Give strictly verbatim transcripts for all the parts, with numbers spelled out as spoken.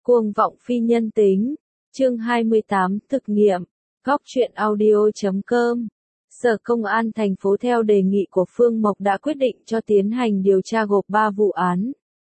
Cuồng vọng phi nhân tính. Chương hai mươi tám, thực nghiệm. Góc truyện audio chấm com. Sở Công an thành phố theo đề nghị của Phương Mộc đã quyết định cho tiến hành điều tra gộp ba vụ án.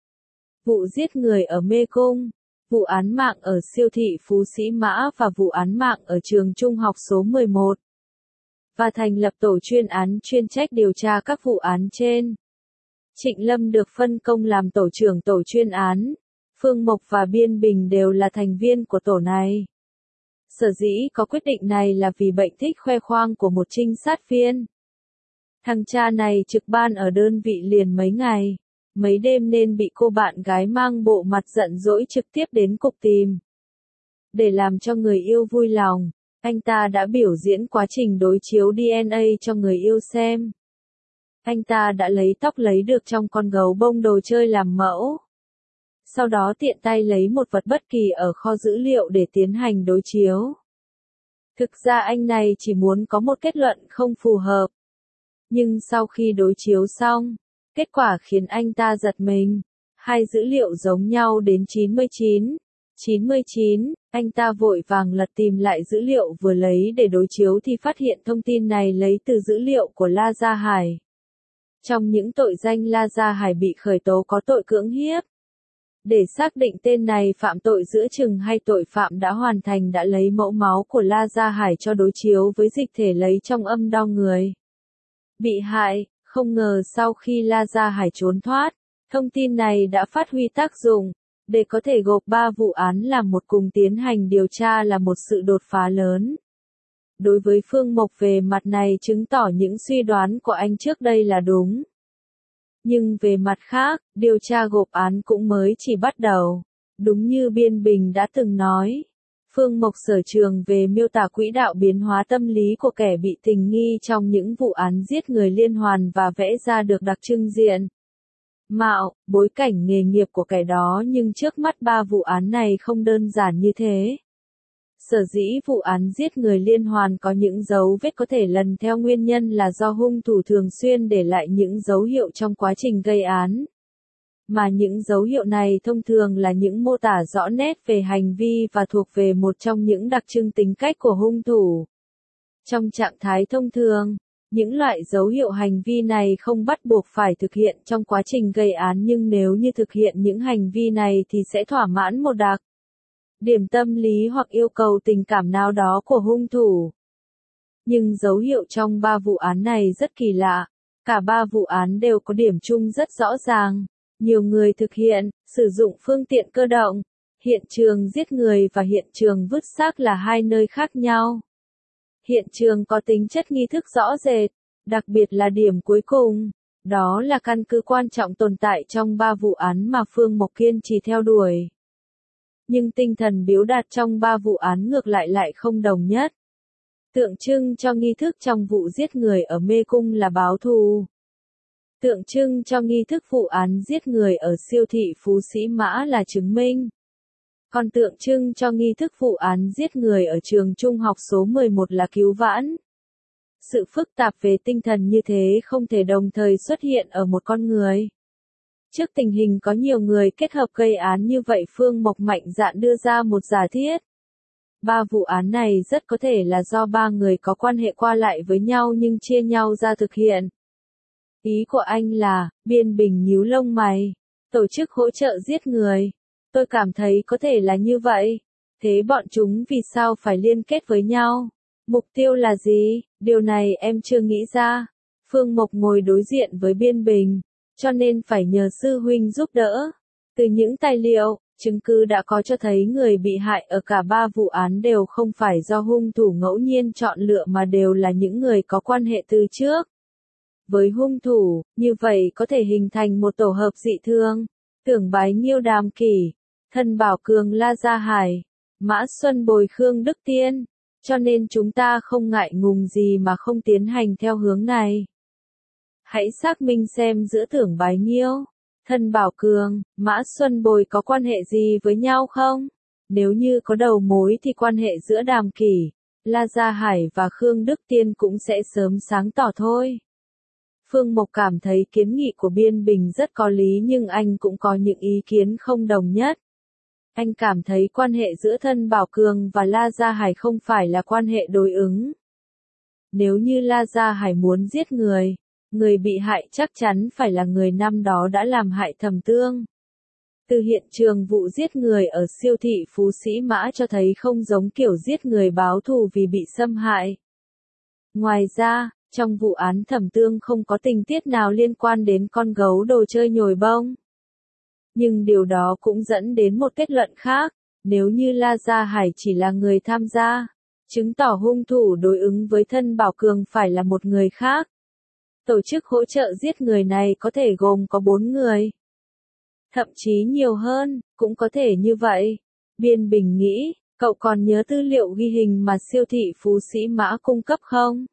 Vụ giết người ở Mê Cung, vụ án mạng ở siêu thị Phú Sĩ Mã và vụ án mạng ở trường trung học số mười một. Và thành lập tổ chuyên án chuyên trách điều tra các vụ án trên. Trịnh Lâm được phân công làm tổ trưởng tổ chuyên án. Phương Mộc và Biên Bình đều là thành viên của tổ này. Sở dĩ có quyết định này là vì bệnh thích khoe khoang của một trinh sát viên. Thằng cha này trực ban ở đơn vị liền mấy ngày, mấy đêm nên bị cô bạn gái mang bộ mặt giận dỗi trực tiếp đến cục tìm. Để làm cho người yêu vui lòng, anh ta đã biểu diễn quá trình đối chiếu đê en a cho người yêu xem. Anh ta đã lấy tóc lấy được trong con gấu bông đồ chơi làm mẫu. Sau đó tiện tay lấy một vật bất kỳ ở kho dữ liệu để tiến hành đối chiếu. Thực ra anh này chỉ muốn có một kết luận không phù hợp. Nhưng sau khi đối chiếu xong, kết quả khiến anh ta giật mình. Hai dữ liệu giống nhau đến chín mươi chín. chín mươi chín, anh ta vội vàng lật tìm lại dữ liệu vừa lấy để đối chiếu thì phát hiện thông tin này lấy từ dữ liệu của La Gia Hải. Trong những tội danh La Gia Hải bị khởi tố có tội cưỡng hiếp. Để xác định tên này phạm tội giữa chừng hay tội phạm đã hoàn thành đã lấy mẫu máu của La Gia Hải cho đối chiếu với dịch thể lấy trong âm đo người. Bị hại, không ngờ sau khi La Gia Hải trốn thoát, thông tin này đã phát huy tác dụng, để có thể gộp ba vụ án làm một cùng tiến hành điều tra là một sự đột phá lớn. Đối với Phương Mộc về mặt này chứng tỏ những suy đoán của anh trước đây là đúng. Nhưng về mặt khác, điều tra gộp án cũng mới chỉ bắt đầu. Đúng như Biên Bình đã từng nói, Phương Mộc sở trường về miêu tả quỹ đạo biến hóa tâm lý của kẻ bị tình nghi trong những vụ án giết người liên hoàn và vẽ ra được đặc trưng diện mạo, bối cảnh nghề nghiệp của kẻ đó, nhưng trước mắt ba vụ án này không đơn giản như thế. Sở dĩ vụ án giết người liên hoàn có những dấu vết có thể lần theo nguyên nhân là do hung thủ thường xuyên để lại những dấu hiệu trong quá trình gây án. Mà những dấu hiệu này thông thường là những mô tả rõ nét về hành vi và thuộc về một trong những đặc trưng tính cách của hung thủ. Trong trạng thái thông thường, những loại dấu hiệu hành vi này không bắt buộc phải thực hiện trong quá trình gây án, nhưng nếu như thực hiện những hành vi này thì sẽ thỏa mãn một đặc điểm tâm lý hoặc yêu cầu tình cảm nào đó của hung thủ. Nhưng dấu hiệu trong ba vụ án này rất kỳ lạ. Cả ba vụ án đều có điểm chung rất rõ ràng. Nhiều người thực hiện, sử dụng phương tiện cơ động. Hiện trường giết người và hiện trường vứt xác là hai nơi khác nhau. Hiện trường có tính chất nghi thức rõ rệt, đặc biệt là điểm cuối cùng. Đó là căn cứ quan trọng tồn tại trong ba vụ án mà Phương Mộc kiên trì theo đuổi. Nhưng tinh thần biểu đạt trong ba vụ án ngược lại lại không đồng nhất. Tượng trưng cho nghi thức trong vụ giết người ở Mê Cung là báo thù. Tượng trưng cho nghi thức vụ án giết người ở siêu thị Phú Sĩ Mã là chứng minh. Còn tượng trưng cho nghi thức vụ án giết người ở trường trung học số mười một là cứu vãn. Sự phức tạp về tinh thần như thế không thể đồng thời xuất hiện ở một con người. Trước tình hình có nhiều người kết hợp gây án như vậy, Phương Mộc mạnh dạn đưa ra một giả thiết. Ba vụ án này rất có thể là do ba người có quan hệ qua lại với nhau nhưng chia nhau ra thực hiện. Ý của anh là, Biên Bình nhíu lông mày, tổ chức hỗ trợ giết người. Tôi cảm thấy có thể là như vậy. Thế bọn chúng vì sao phải liên kết với nhau? Mục tiêu là gì? Điều này em chưa nghĩ ra. Phương Mộc ngồi đối diện với Biên Bình, cho nên phải nhờ sư huynh giúp đỡ. Từ những tài liệu, chứng cứ đã có cho thấy người bị hại ở cả ba vụ án đều không phải do hung thủ ngẫu nhiên chọn lựa mà đều là những người có quan hệ từ trước với hung thủ, như vậy có thể hình thành một tổ hợp dị thương. Tưởng Bái Nhiêu Đàm Kỷ, Thân Bảo Cường La Gia Hải, Mã Xuân Bồi Khương Đức Tiên, cho nên chúng ta không ngại ngùng gì mà không tiến hành theo hướng này. Hãy xác minh xem giữa Tưởng Bái Nhiêu, Thân Bảo Cường, Mã Xuân Bồi có quan hệ gì với nhau không? Nếu như có đầu mối thì quan hệ giữa Đàm Kỷ, La Gia Hải và Khương Đức Tiên cũng sẽ sớm sáng tỏ thôi. Phương Mộc cảm thấy kiến nghị của Biên Bình rất có lý, nhưng anh cũng có những ý kiến không đồng nhất. Anh cảm thấy quan hệ giữa Thân Bảo Cường và La Gia Hải không phải là quan hệ đối ứng. Nếu như La Gia Hải muốn giết người, người bị hại chắc chắn phải là người năm đó đã làm hại Thẩm Tương. Từ hiện trường vụ giết người ở siêu thị Phú Sĩ Mã cho thấy không giống kiểu giết người báo thù vì bị xâm hại. Ngoài ra, trong vụ án Thẩm Tương không có tình tiết nào liên quan đến con gấu đồ chơi nhồi bông. Nhưng điều đó cũng dẫn đến một kết luận khác, nếu như La Gia Hải chỉ là người tham gia, chứng tỏ hung thủ đối ứng với Thân Bảo Cường phải là một người khác. Tổ chức hỗ trợ giết người này có thể gồm có bốn người. Thậm chí nhiều hơn, cũng có thể như vậy. Biên Bình nghĩ, cậu còn nhớ tư liệu ghi hình mà siêu thị Phú Sĩ Mã cung cấp không?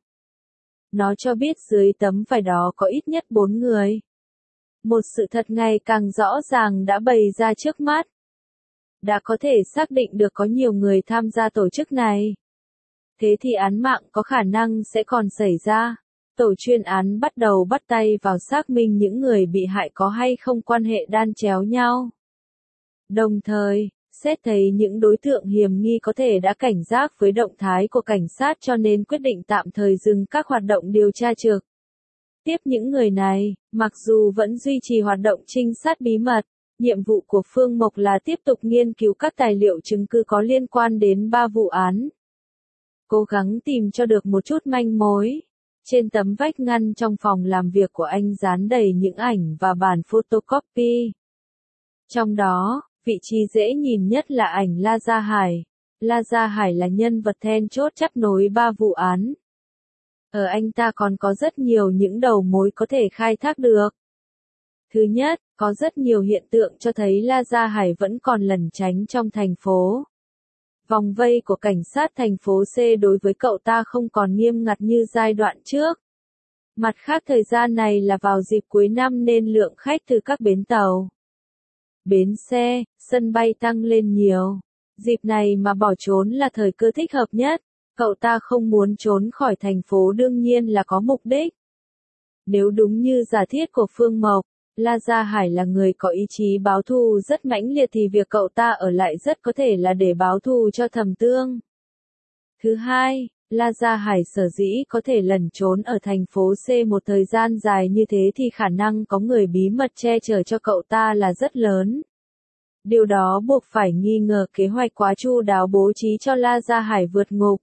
Nó cho biết dưới tấm vải đó có ít nhất bốn người. Một sự thật ngày càng rõ ràng đã bày ra trước mắt. Đã có thể xác định được có nhiều người tham gia tổ chức này. Thế thì án mạng có khả năng sẽ còn xảy ra. Tổ chuyên án bắt đầu bắt tay vào xác minh những người bị hại có hay không quan hệ đan chéo nhau. Đồng thời, xét thấy những đối tượng hiểm nghi có thể đã cảnh giác với động thái của cảnh sát cho nên quyết định tạm thời dừng các hoạt động điều tra trực tiếp những người này, mặc dù vẫn duy trì hoạt động trinh sát bí mật. Nhiệm vụ của Phương Mộc là tiếp tục nghiên cứu các tài liệu chứng cứ có liên quan đến ba vụ án. Cố gắng tìm cho được một chút manh mối. Trên tấm vách ngăn trong phòng làm việc của anh dán đầy những ảnh và bản photocopy. Trong đó, vị trí dễ nhìn nhất là ảnh La Gia Hải. La Gia Hải là nhân vật then chốt chấp nối ba vụ án. Ở anh ta còn có rất nhiều những đầu mối có thể khai thác được. Thứ nhất, có rất nhiều hiện tượng cho thấy La Gia Hải vẫn còn lẩn tránh trong thành phố. Vòng vây của cảnh sát thành phố C đối với cậu ta không còn nghiêm ngặt như giai đoạn trước. Mặt khác thời gian này là vào dịp cuối năm nên lượng khách từ các bến tàu, bến xe, sân bay tăng lên nhiều. Dịp này mà bỏ trốn là thời cơ thích hợp nhất. Cậu ta không muốn trốn khỏi thành phố đương nhiên là có mục đích. Nếu đúng như giả thiết của Phương Mộc, La Gia Hải là người có ý chí báo thù rất mãnh liệt thì việc cậu ta ở lại rất có thể là để báo thù cho Thẩm Tương. Thứ hai, La Gia Hải sở dĩ có thể lẩn trốn ở thành phố C một thời gian dài như thế thì khả năng có người bí mật che chở cho cậu ta là rất lớn. Điều đó buộc phải nghi ngờ kế hoạch quá chu đáo bố trí cho La Gia Hải vượt ngục.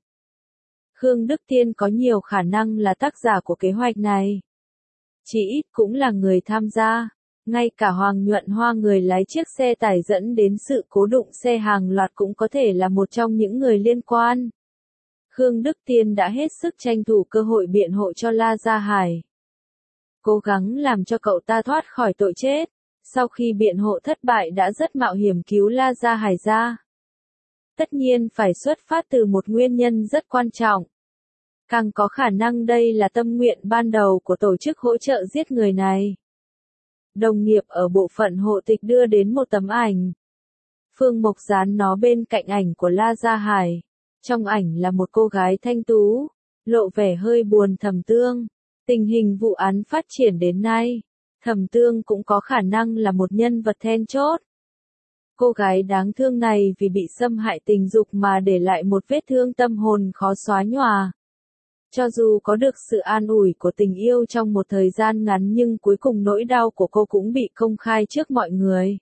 Khương Đức Tiên có nhiều khả năng là tác giả của kế hoạch này. Chỉ ít cũng là người tham gia. Ngay cả Hoàng Nhuận Hoa người lái chiếc xe tải dẫn đến sự cố đụng xe hàng loạt cũng có thể là một trong những người liên quan. Khương Đức Tiên đã hết sức tranh thủ cơ hội biện hộ cho La Gia Hải. Cố gắng làm cho cậu ta thoát khỏi tội chết. Sau khi biện hộ thất bại đã rất mạo hiểm cứu La Gia Hải ra. Tất nhiên phải xuất phát từ một nguyên nhân rất quan trọng. Càng có khả năng đây là tâm nguyện ban đầu của tổ chức hỗ trợ giết người này. Đồng nghiệp ở bộ phận hộ tịch đưa đến một tấm ảnh. Phương Mộc dán nó bên cạnh ảnh của La Gia Hải. Trong ảnh là một cô gái thanh tú, lộ vẻ hơi buồn. Thẩm Tương. Tình hình vụ án phát triển đến nay, Thẩm Tương cũng có khả năng là một nhân vật then chốt. Cô gái đáng thương này vì bị xâm hại tình dục mà để lại một vết thương tâm hồn khó xóa nhòa. Cho dù có được sự an ủi của tình yêu trong một thời gian ngắn nhưng cuối cùng nỗi đau của cô cũng bị công khai trước mọi người.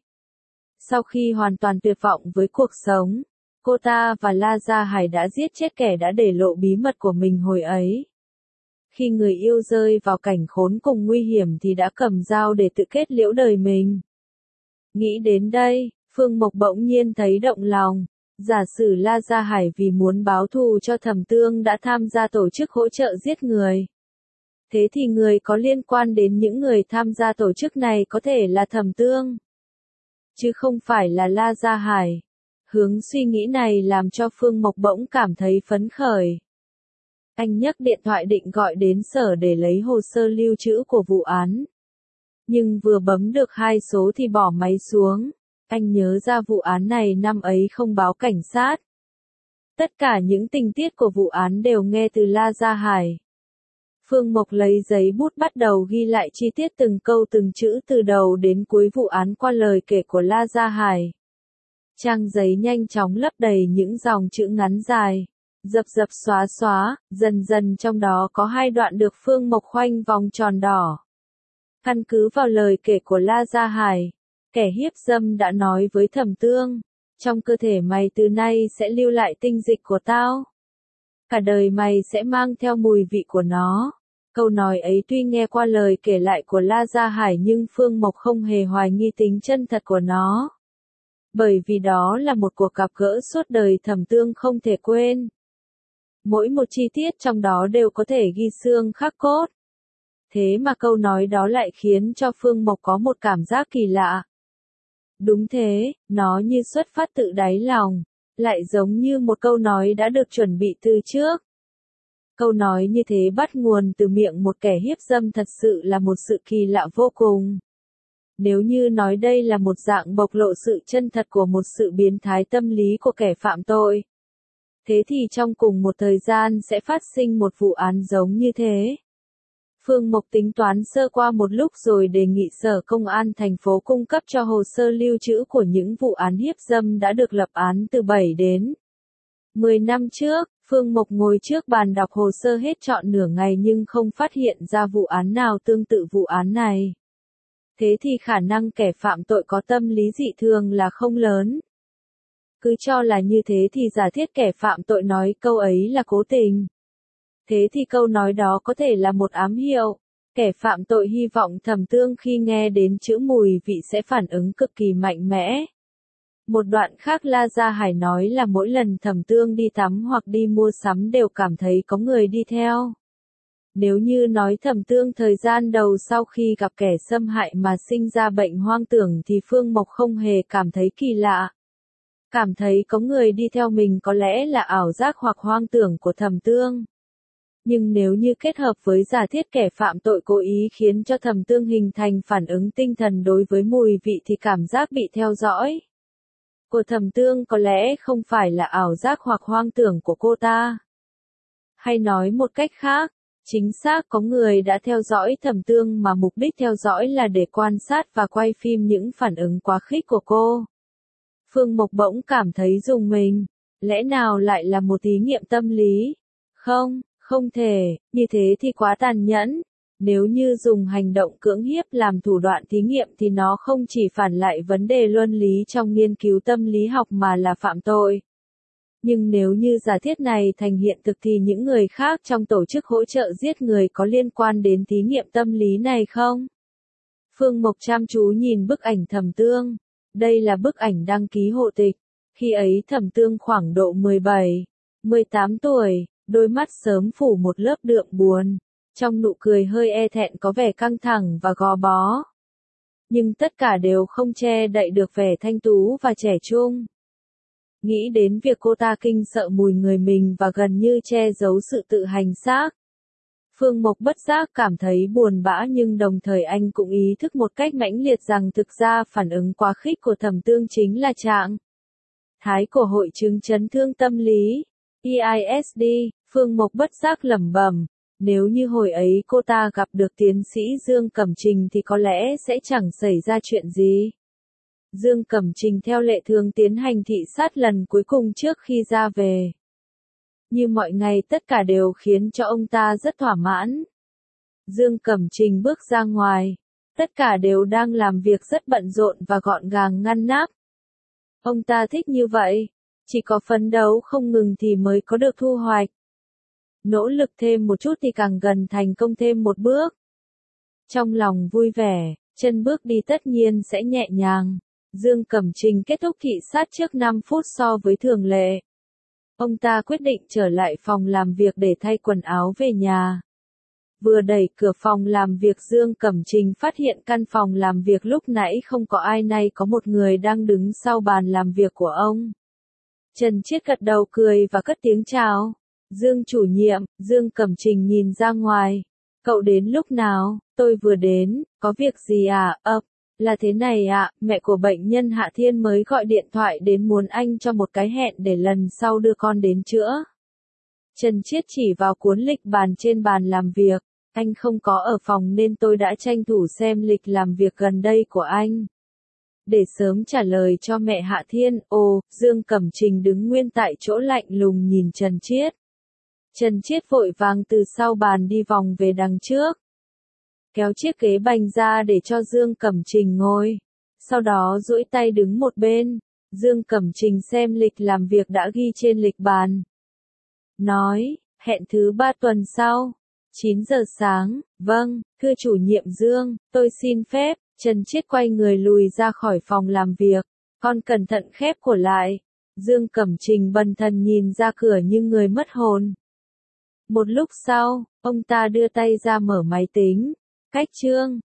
Sau khi hoàn toàn tuyệt vọng với cuộc sống, cô ta và La Gia Hải đã giết chết kẻ đã để lộ bí mật của mình hồi ấy. Khi người yêu rơi vào cảnh khốn cùng nguy hiểm thì đã cầm dao để tự kết liễu đời mình. Nghĩ đến đây, Phương Mộc bỗng nhiên thấy động lòng. Giả sử La Gia Hải vì muốn báo thù cho Thẩm Tương đã tham gia tổ chức hỗ trợ giết người. Thế thì người có liên quan đến những người tham gia tổ chức này có thể là Thẩm Tương, chứ không phải là La Gia Hải. Hướng suy nghĩ này làm cho Phương Mộc bỗng cảm thấy phấn khởi. Anh nhấc điện thoại định gọi đến sở để lấy hồ sơ lưu trữ của vụ án. Nhưng vừa bấm được hai số thì bỏ máy xuống. Anh nhớ ra vụ án này năm ấy không báo cảnh sát. Tất cả những tình tiết của vụ án đều nghe từ La Gia Hải. Phương Mộc lấy giấy bút bắt đầu ghi lại chi tiết từng câu từng chữ từ đầu đến cuối vụ án qua lời kể của La Gia Hải. Trang giấy nhanh chóng lấp đầy những dòng chữ ngắn dài. Dập dập xóa xóa, dần dần trong đó có hai đoạn được Phương Mộc khoanh vòng tròn đỏ. Căn cứ vào lời kể của La Gia Hải, kẻ hiếp dâm đã nói với Thẩm Tương, trong cơ thể mày từ nay sẽ lưu lại tinh dịch của tao. Cả đời mày sẽ mang theo mùi vị của nó. Câu nói ấy tuy nghe qua lời kể lại của La Gia Hải nhưng Phương Mộc không hề hoài nghi tính chân thật của nó. Bởi vì đó là một cuộc gặp gỡ suốt đời Thẩm Tương không thể quên. Mỗi một chi tiết trong đó đều có thể ghi xương khắc cốt. Thế mà câu nói đó lại khiến cho Phương Mộc có một cảm giác kỳ lạ. Đúng thế, nó như xuất phát tự đáy lòng, lại giống như một câu nói đã được chuẩn bị từ trước. Câu nói như thế bắt nguồn từ miệng một kẻ hiếp dâm thật sự là một sự kỳ lạ vô cùng. Nếu như nói đây là một dạng bộc lộ sự chân thật của một sự biến thái tâm lý của kẻ phạm tội, thế thì trong cùng một thời gian sẽ phát sinh một vụ án giống như thế. Phương Mộc tính toán sơ qua một lúc rồi đề nghị Sở Công an thành phố cung cấp cho hồ sơ lưu trữ của những vụ án hiếp dâm đã được lập án từ bảy đến mười năm trước. Phương Mộc ngồi trước bàn đọc hồ sơ hết trọn nửa ngày nhưng không phát hiện ra vụ án nào tương tự vụ án này. Thế thì khả năng kẻ phạm tội có tâm lý dị thường là không lớn. Cứ cho là như thế thì giả thiết kẻ phạm tội nói câu ấy là cố tình. Thế thì câu nói đó có thể là một ám hiệu. Kẻ phạm tội hy vọng Thẩm Tương khi nghe đến chữ mùi vị sẽ phản ứng cực kỳ mạnh mẽ. Một đoạn khác La Gia Hải nói là mỗi lần Thẩm Tương đi tắm hoặc đi mua sắm đều cảm thấy có người đi theo. Nếu như nói Thẩm Tương thời gian đầu sau khi gặp kẻ xâm hại mà sinh ra bệnh hoang tưởng thì Phương Mộc không hề cảm thấy kỳ lạ. Cảm thấy có người đi theo mình có lẽ là ảo giác hoặc hoang tưởng của Thẩm Tương. Nhưng nếu như kết hợp với giả thiết kẻ phạm tội cố ý khiến cho Thẩm Tương hình thành phản ứng tinh thần đối với mùi vị thì cảm giác bị theo dõi của Thẩm Tương có lẽ không phải là ảo giác hoặc hoang tưởng của cô ta. Hay nói một cách khác, chính xác có người đã theo dõi Thẩm Tương mà mục đích theo dõi là để quan sát và quay phim những phản ứng quá khích của cô. Phương Mộc bỗng cảm thấy rùng mình, lẽ nào lại là một thí nghiệm tâm lý? Không, không thể, như thế thì quá tàn nhẫn. Nếu như dùng hành động cưỡng hiếp làm thủ đoạn thí nghiệm thì nó không chỉ phản lại vấn đề luân lý trong nghiên cứu tâm lý học mà là phạm tội. Nhưng nếu như giả thiết này thành hiện thực thì những người khác trong tổ chức hỗ trợ giết người có liên quan đến thí nghiệm tâm lý này không? Phương Mộc chăm chú nhìn bức ảnh Thẩm Tương. Đây là bức ảnh đăng ký hộ tịch. Khi ấy Thẩm Tương khoảng độ mười bảy, mười tám tuổi, đôi mắt sớm phủ một lớp đượm buồn. Trong nụ cười hơi e thẹn có vẻ căng thẳng và gò bó. Nhưng tất cả đều không che đậy được vẻ thanh tú và trẻ trung. Nghĩ đến việc cô ta kinh sợ mùi người mình và gần như che giấu sự tự hành xác. Phương Mộc bất giác cảm thấy buồn bã nhưng đồng thời anh cũng ý thức một cách mãnh liệt rằng thực ra phản ứng quá khích của Thẩm Tương chính là trạng thái của hội chứng chấn thương tâm lý, P I S D. Phương Mộc bất giác lẩm bẩm. Nếu như hồi ấy cô ta gặp được tiến sĩ Dương Cẩm Trình thì có lẽ sẽ chẳng xảy ra chuyện gì. Dương Cẩm Trình theo lệ thường tiến hành thị sát lần cuối cùng trước khi ra về. Như mọi ngày tất cả đều khiến cho ông ta rất thỏa mãn. Dương Cẩm Trình bước ra ngoài. Tất cả đều đang làm việc rất bận rộn và gọn gàng ngăn nắp. Ông ta thích như vậy. Chỉ có phấn đấu không ngừng thì mới có được thu hoạch. Nỗ lực thêm một chút thì càng gần thành công thêm một bước. Trong lòng vui vẻ, chân bước đi tất nhiên sẽ nhẹ nhàng. Dương Cẩm Trình kết thúc thị sát trước năm phút so với thường lệ. Ông ta quyết định trở lại phòng làm việc để thay quần áo về nhà. Vừa đẩy cửa phòng làm việc Dương Cẩm Trình phát hiện căn phòng làm việc lúc nãy không có ai, nay có một người đang đứng sau bàn làm việc của ông. Trần Chiết gật đầu cười và cất tiếng chào. Dương chủ nhiệm, Dương Cẩm Trình nhìn ra ngoài. Cậu đến lúc nào? Tôi vừa đến, có việc gì à? Ơ, là thế này ạ, mẹ của bệnh nhân Hạ Thiên mới gọi điện thoại đến muốn anh cho một cái hẹn để lần sau đưa con đến chữa. Trần Chiết chỉ vào cuốn lịch bàn trên bàn làm việc. Anh không có ở phòng nên tôi đã tranh thủ xem lịch làm việc gần đây của anh. để sớm trả lời cho mẹ Hạ Thiên. Ồ, Dương Cẩm Trình đứng nguyên tại chỗ lạnh lùng nhìn Trần Chiết. Trần Chiết vội vàng từ sau bàn đi vòng về đằng trước, kéo chiếc ghế bành ra để cho Dương Cẩm Trình ngồi, sau đó duỗi tay đứng một bên. Dương Cẩm Trình xem lịch làm việc đã ghi trên lịch bàn, nói, hẹn thứ ba tuần sau, chín giờ sáng. Vâng, thưa chủ nhiệm Dương, tôi xin phép. Trần Chiết quay người lùi ra khỏi phòng làm việc, con cẩn thận khép cửa lại. Dương Cẩm Trình bần thần nhìn ra cửa như người mất hồn. Một lúc sau, ông ta đưa tay ra mở máy tính, cách chương.